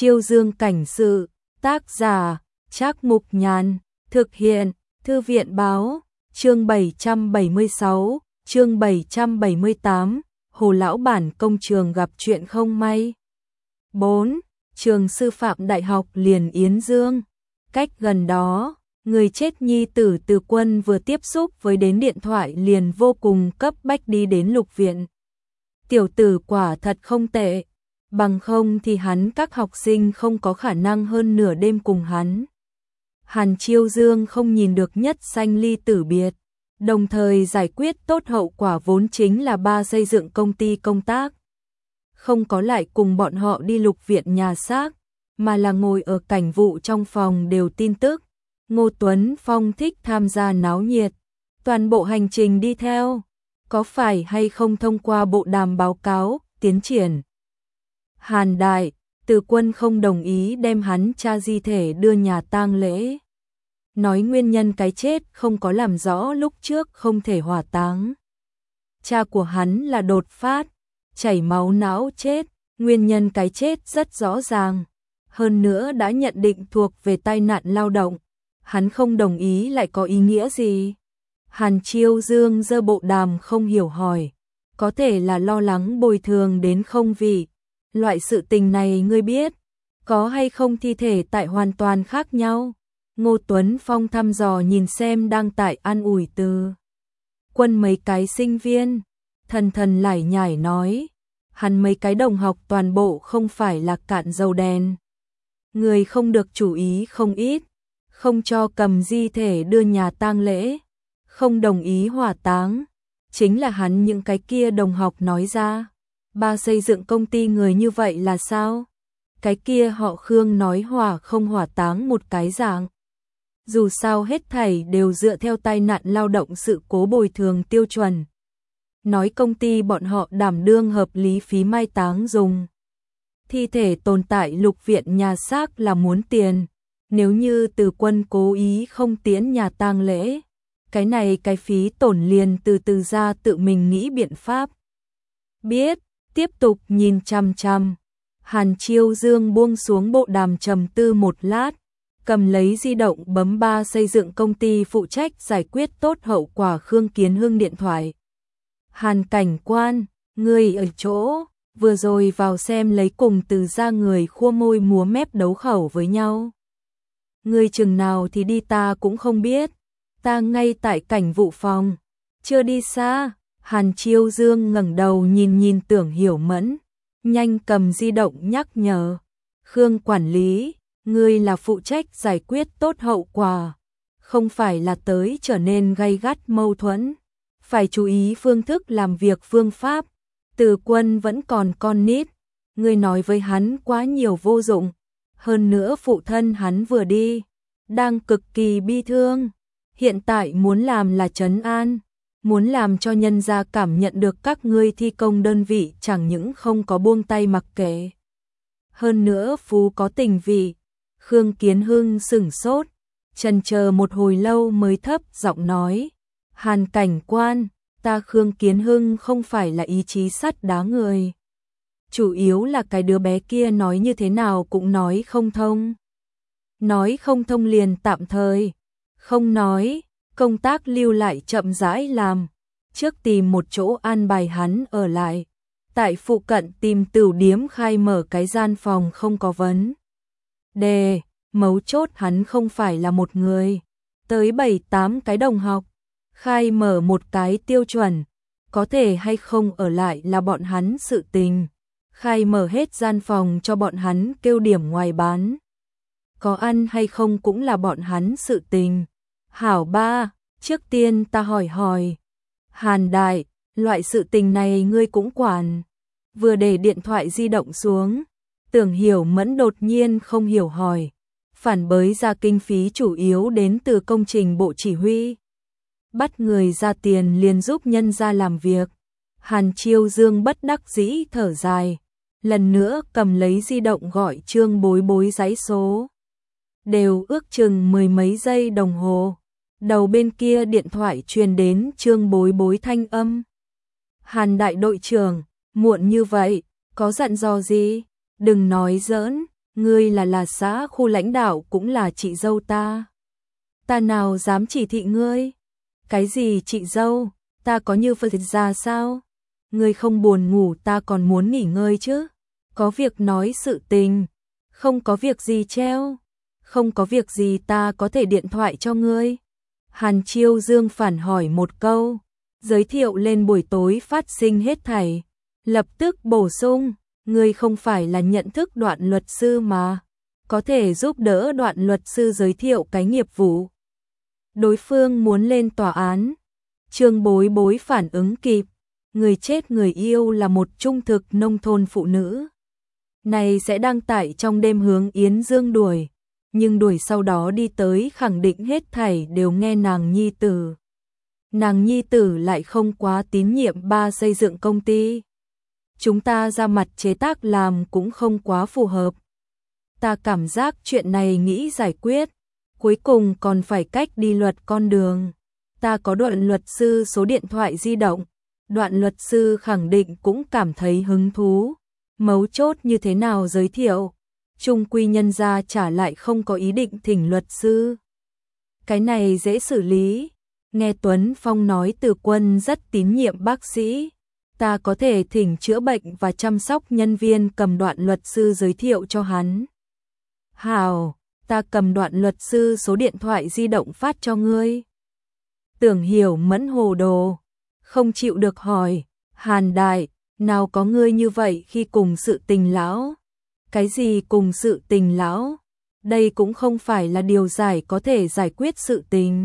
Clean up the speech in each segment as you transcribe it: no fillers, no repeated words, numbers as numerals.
Chiêu Dương cảnh sự, tác giả, Trác Mục Nhàn, thực hiện, Thư viện báo, chương 776, chương 778, Hồ Lão Bản công trường gặp chuyện không may. 4. Trường Sư phạm Đại học liền Yến Dương. Cách gần đó, người chết nhi tử Từ Quân vừa tiếp xúc với đến điện thoại liền vô cùng cấp bách đi đến Lục viện. Tiểu tử quả thật không tệ, bằng không thì hắn các học sinh không có khả năng hơn nửa đêm cùng hắn. Hàn Chiêu Dương không nhìn được nhất sanh ly tử biệt, đồng thời giải quyết tốt hậu quả vốn chính là ba xây dựng công ty công tác. Không có lại cùng bọn họ đi Lục viện nhà xác, mà là ngồi ở cảnh vụ trong phòng đều tin tức. Ngô Tuấn Phong thích tham gia náo nhiệt, toàn bộ hành trình đi theo, có phải hay không thông qua bộ đàm báo cáo, tiến triển. Hàn Đại, Từ Quân không đồng ý đem hắn cha di thể đưa nhà tang lễ. Nói nguyên nhân cái chết không có làm rõ lúc trước không thể hỏa táng. Cha của hắn là đột phát, chảy máu não chết, nguyên nhân cái chết rất rõ ràng. Hơn nữa đã nhận định thuộc về tai nạn lao động. Hắn không đồng ý lại có ý nghĩa gì? Hàn Chiêu Dương giơ bộ đàm không hiểu hỏi. Có thể là lo lắng bồi thường đến không vị. Loại sự tình này ngươi biết, có hay không thi thể tại hoàn toàn khác nhau. Ngô Tuấn Phong thăm dò nhìn xem đang tại an ủi Từ Quân mấy cái sinh viên. Thần lải nhải nói, hắn mấy cái đồng học toàn bộ không phải là cạn dầu đèn. Người không được chú ý không ít, không cho cầm di thể đưa nhà tang lễ, không đồng ý hỏa táng. Chính là hắn những cái kia đồng học nói ra. Ba xây dựng công ty người như vậy là sao? Cái kia họ Khương nói hỏa không hỏa táng một cái dạng. Dù sao hết thảy đều dựa theo tai nạn lao động sự cố bồi thường tiêu chuẩn. Nói công ty bọn họ đảm đương hợp lý phí mai táng dùng. Thi thể tồn tại Lục viện nhà xác là muốn tiền. Nếu như Từ Quân cố ý không tiến nhà tang lễ, cái này cái phí tổn liền từ từ ra tự mình nghĩ biện pháp. Biết, tiếp tục nhìn chằm chằm. Hàn Chiêu Dương buông xuống bộ đàm trầm tư một lát, cầm lấy di động bấm ba xây dựng công ty phụ trách giải quyết tốt hậu quả Khương Kiến Hưng điện thoại. Hàn cảnh quan, người ở chỗ, vừa rồi vào xem lấy cùng Từ ra người khua môi múa mép đấu khẩu với nhau. Người chừng nào thì đi ta cũng không biết, ta ngay tại cảnh vụ phòng, chưa đi xa. Hàn Chiêu Dương ngẩng đầu nhìn Tưởng Hiểu Mẫn, nhanh cầm di động nhắc nhở. Khương quản lý, ngươi là phụ trách giải quyết tốt hậu quả, không phải là tới trở nên gay gắt mâu thuẫn. Phải chú ý phương thức làm việc phương pháp. Từ Quân vẫn còn con nít, ngươi nói với hắn quá nhiều vô dụng. Hơn nữa phụ thân hắn vừa đi, đang cực kỳ bi thương. Hiện tại muốn làm là trấn an, muốn làm cho nhân gia cảm nhận được các ngươi thi công đơn vị chẳng những không có buông tay mặc kệ. Hơn nữa phú có tình vị. Khương Kiến Hưng sửng sốt, chần chờ một hồi lâu mới thấp giọng nói. Hàn cảnh quan, ta Khương Kiến Hưng không phải là ý chí sắt đá người. Chủ yếu là cái đứa bé kia nói như thế nào cũng nói không thông. Nói không thông liền tạm thời, không nói, công tác lưu lại chậm rãi làm. Trước tìm một chỗ an bài hắn ở lại. Tại phụ cận tìm tửu điếm khai mở cái gian phòng không có vấn đề. Mấu chốt hắn không phải là một người. Tới 7-8 cái đồng học. Khai mở một cái tiêu chuẩn. Có thể hay không ở lại là bọn hắn sự tình. Khai mở hết gian phòng cho bọn hắn kêu điểm ngoài bán. Có ăn hay không cũng là bọn hắn sự tình. Hảo ba, trước tiên ta hỏi. Hàn Đại, loại sự tình này ngươi cũng quản. Vừa để điện thoại di động xuống, Tưởng Hiểu Mẫn đột nhiên không hiểu hỏi. Phản bới ra kinh phí chủ yếu đến từ công trình bộ chỉ huy. Bắt người ra tiền liền giúp nhân ra làm việc. Hàn Chiêu Dương bất đắc dĩ thở dài. Lần nữa cầm lấy di động gọi Trương Bối Bối giấy số. Đều ước chừng 10 mấy giây đồng hồ. Đầu bên kia điện thoại truyền đến Trương Bối Bối thanh âm. Hàn đại đội trưởng, muộn như vậy, có dặn dò gì? Đừng nói giỡn, ngươi là xã khu lãnh đạo cũng là chị dâu ta. Ta nào dám chỉ thị ngươi? Cái gì chị dâu, ta có như Phật ra sao? Ngươi không buồn ngủ ta còn muốn nghỉ ngơi chứ. Có việc nói sự tình, không có việc gì treo. Không có việc gì ta có thể điện thoại cho ngươi. Hàn Chiêu Dương phản hỏi một câu, giới thiệu lên buổi tối phát sinh hết thảy. Lập tức bổ sung, ngươi không phải là nhận thức Đoạn luật sư mà, có thể giúp đỡ Đoạn luật sư giới thiệu cái nghiệp vụ. Đối phương muốn lên tòa án. Trương Bối Bối phản ứng kịp, người chết người yêu là một trung thực nông thôn phụ nữ. Này sẽ đăng tải trong đêm hướng Yến Dương đuổi, nhưng đuổi sau đó đi tới khẳng định hết thảy đều nghe nàng nhi tử. Nàng nhi tử lại không quá tín nhiệm ba xây dựng công ty. Chúng ta ra mặt chế tác làm cũng không quá phù hợp. Ta cảm giác chuyện này nghĩ giải quyết, cuối cùng còn phải cách đi luật con đường. Ta có Đoạn luật sư số điện thoại di động, Đoạn luật sư khẳng định cũng cảm thấy hứng thú. Mấu chốt như thế nào giới thiệu, chung quy nhân gia trả lại không có ý định thỉnh luật sư. Cái này dễ xử lý. Nghe Tuấn Phong nói Từ Quân rất tín nhiệm bác sĩ. Ta có thể thỉnh chữa bệnh và chăm sóc nhân viên cầm Đoạn luật sư giới thiệu cho hắn. Hào, ta cầm Đoạn luật sư số điện thoại di động phát cho ngươi. Tưởng Hiểu Mẫn hồ đồ, không chịu được hỏi, Hàn đại, nào có ngươi như vậy khi cùng sự tình lão? Cái gì cùng sự tình lão? Đây cũng không phải là điều giải có thể giải quyết sự tình.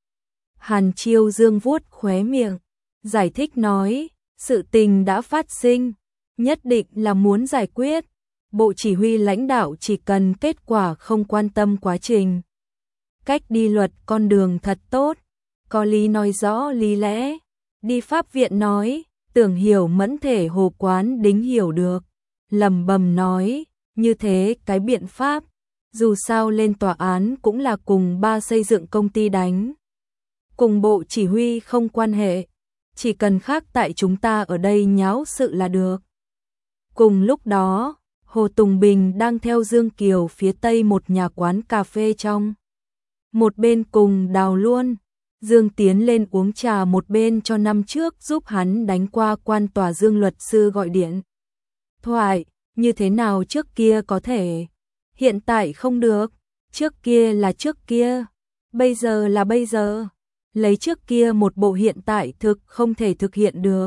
Hàn Chiêu Dương vuốt khóe miệng, giải thích nói, sự tình đã phát sinh, nhất định là muốn giải quyết. Bộ chỉ huy lãnh đạo chỉ cần kết quả không quan tâm quá trình. Cách đi luật con đường thật tốt, có lý nói rõ lý lẽ. Đi pháp viện nói, Tưởng Hiểu Mẫn thể hồ quán đính hiểu được. Lẩm bẩm nói, như thế cái biện pháp, dù sao lên tòa án cũng là cùng ba xây dựng công ty đánh. Cùng bộ chỉ huy không quan hệ, chỉ cần khác tại chúng ta ở đây nháo sự là được. Cùng lúc đó, Hồ Tùng Bình đang theo Dương Kiều phía tây một nhà quán cà phê trong. Một bên cùng đào luôn, Dương tiến lên uống trà, một bên cho năm trước giúp hắn đánh qua quan tòa Dương luật sư gọi điện thoại, như thế nào trước kia có thể, hiện tại không được, trước kia là trước kia, bây giờ là bây giờ, lấy trước kia một bộ hiện tại thực không thể thực hiện được.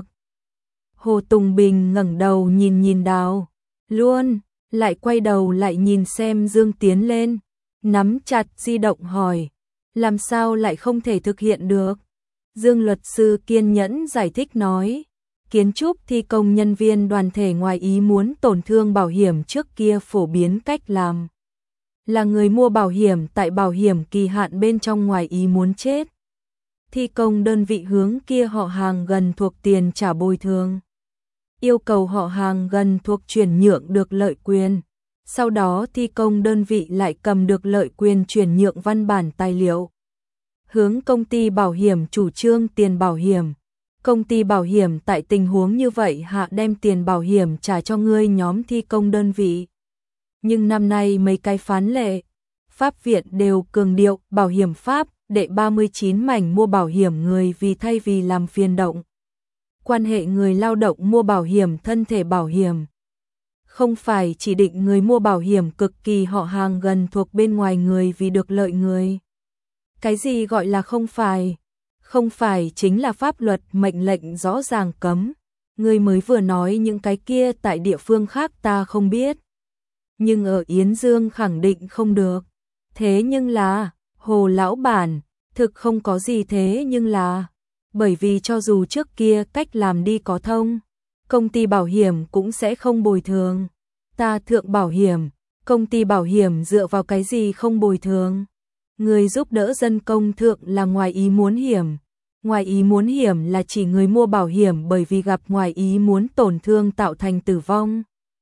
Hồ Tùng Bình ngẩng đầu nhìn nhìn đào luôn, lại quay đầu lại nhìn xem Dương tiến lên, nắm chặt di động hỏi, làm sao lại không thể thực hiện được? Dương luật sư kiên nhẫn giải thích nói, kiến trúc thi công nhân viên đoàn thể ngoài ý muốn tổn thương bảo hiểm trước kia phổ biến cách làm. Là người mua bảo hiểm tại bảo hiểm kỳ hạn bên trong ngoài ý muốn chết. Thi công đơn vị hướng kia họ hàng gần thuộc tiền trả bồi thường. Yêu cầu họ hàng gần thuộc chuyển nhượng được lợi quyền. Sau đó thi công đơn vị lại cầm được lợi quyền chuyển nhượng văn bản tài liệu. Hướng công ty bảo hiểm chủ trương tiền bảo hiểm. Công ty bảo hiểm tại tình huống như vậy hạ đem tiền bảo hiểm trả cho ngươi nhóm thi công đơn vị. Nhưng năm nay mấy cái phán lệ, pháp viện đều cường điệu bảo hiểm pháp, đệ 39 mảnh mua bảo hiểm người vì thay vì làm phiền động. Quan hệ người lao động mua bảo hiểm thân thể bảo hiểm. Không phải chỉ định người mua bảo hiểm cực kỳ họ hàng gần thuộc bên ngoài người vì được lợi người. Cái gì gọi là không phải? Không phải chính là pháp luật mệnh lệnh rõ ràng cấm. Ngươi mới vừa nói những cái kia tại địa phương khác ta không biết. Nhưng ở Yến Dương khẳng định không được. Thế nhưng là, Hồ lão bản, thực không có gì thế nhưng là, bởi vì cho dù trước kia cách làm đi có thông, công ty bảo hiểm cũng sẽ không bồi thường. Ta thượng bảo hiểm, công ty bảo hiểm dựa vào cái gì không bồi thường? Người giúp đỡ dân công thượng là ngoài ý muốn hiểm. Ngoài ý muốn hiểm là chỉ người mua bảo hiểm bởi vì gặp ngoài ý muốn tổn thương tạo thành tử vong,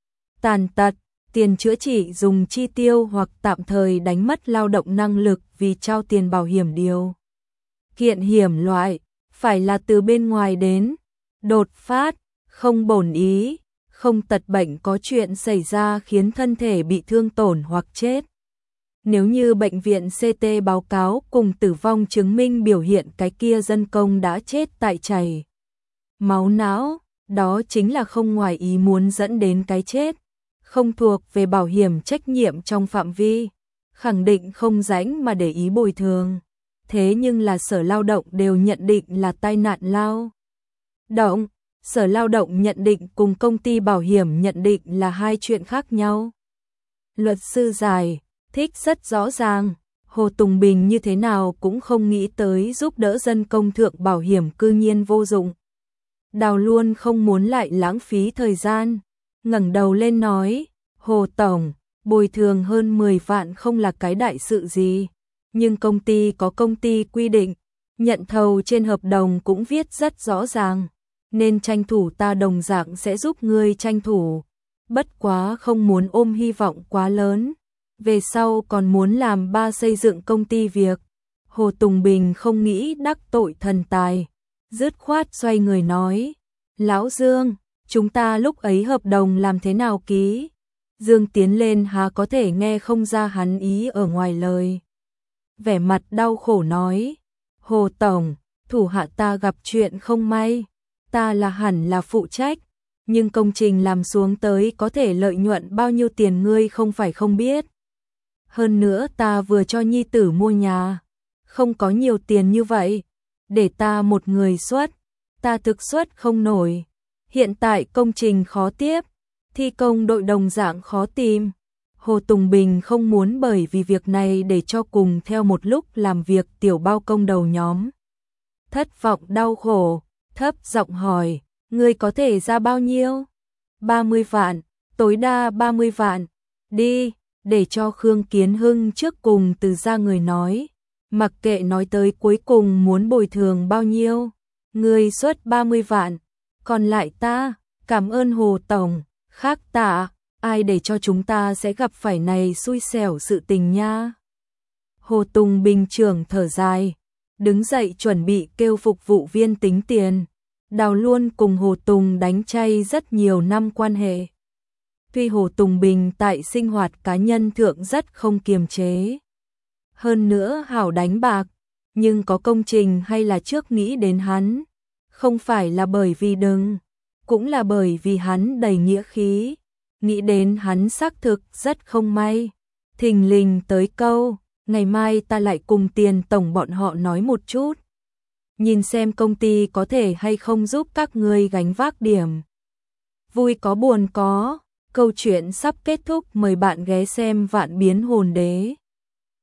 tàn tật, tiền chữa trị dùng chi tiêu hoặc tạm thời đánh mất lao động năng lực vì trao tiền bảo hiểm điều. Kiện hiểm loại, phải là từ bên ngoài đến, đột phát, không bổn ý, không tật bệnh có chuyện xảy ra khiến thân thể bị thương tổn hoặc chết. Nếu như bệnh viện CT báo cáo cùng tử vong chứng minh biểu hiện cái kia dân công đã chết tại chảy máu não, đó chính là không ngoài ý muốn dẫn đến cái chết, không thuộc về bảo hiểm trách nhiệm trong phạm vi, khẳng định không rảnh mà để ý bồi thường. Thế nhưng là Sở Lao động đều nhận định là tai nạn lao động, Sở Lao động nhận định cùng công ty bảo hiểm nhận định là hai chuyện khác nhau. Luật sư giải thích rất rõ ràng, Hồ Tùng Bình như thế nào cũng không nghĩ tới giúp đỡ dân công thượng bảo hiểm cư nhiên vô dụng. Đào luôn không muốn lại lãng phí thời gian, ngẩng đầu lên nói, Hồ Tổng, bồi thường hơn 10 vạn không là cái đại sự gì, nhưng công ty có công ty quy định, nhận thầu trên hợp đồng cũng viết rất rõ ràng, nên tranh thủ ta đồng dạng sẽ giúp ngươi tranh thủ, bất quá không muốn ôm hy vọng quá lớn, về sau còn muốn làm ba xây dựng công ty việc. Hồ Tùng Bình không nghĩ đắc tội thần tài, dứt khoát xoay người nói, Lão Dương, chúng ta lúc ấy hợp đồng làm thế nào ký? Dương tiến lên há có thể nghe không ra hắn ý ở ngoài lời. Vẻ mặt đau khổ nói, Hồ Tổng, thủ hạ ta gặp chuyện không may, ta là hẳn là phụ trách, nhưng công trình làm xuống tới có thể lợi nhuận bao nhiêu tiền ngươi không phải không biết. Hơn nữa ta vừa cho nhi tử mua nhà, không có nhiều tiền như vậy, để ta một người xuất, ta thực xuất không nổi. Hiện tại công trình khó tiếp, thi công đội đồng dạng khó tìm. Hồ Tùng Bình không muốn bởi vì việc này để cho cùng theo một lúc làm việc tiểu bao công đầu nhóm. Thất vọng đau khổ, thấp giọng hỏi, ngươi có thể ra bao nhiêu? 30 vạn, tối đa 30 vạn, đi, để cho Khương Kiến Hưng trước cùng từ ra người nói, mặc kệ nói tới cuối cùng muốn bồi thường bao nhiêu, ngươi xuất 30 vạn, còn lại ta, cảm ơn Hồ Tổng, khác tạ, ai để cho chúng ta sẽ gặp phải này xui xẻo sự tình nha. Hồ Tùng Bình trưởng thở dài, đứng dậy chuẩn bị kêu phục vụ viên tính tiền. Đào luôn cùng Hồ Tùng đánh chay rất nhiều năm quan hệ. Tuy Hồ Tùng Bình tại sinh hoạt cá nhân thượng rất không kiềm chế, hơn nữa hảo đánh bạc, nhưng có công trình hay là trước nghĩ đến hắn, không phải là bởi vì đừng, cũng là bởi vì hắn đầy nghĩa khí, nghĩ đến hắn xác thực rất không may. Thình lình tới câu, ngày mai ta lại cùng Tiền tổng bọn họ nói một chút, nhìn xem công ty có thể hay không giúp các ngươi gánh vác điểm. Vui có buồn có, câu chuyện sắp kết thúc, mời bạn ghé xem Vạn Biến Hồn Đế.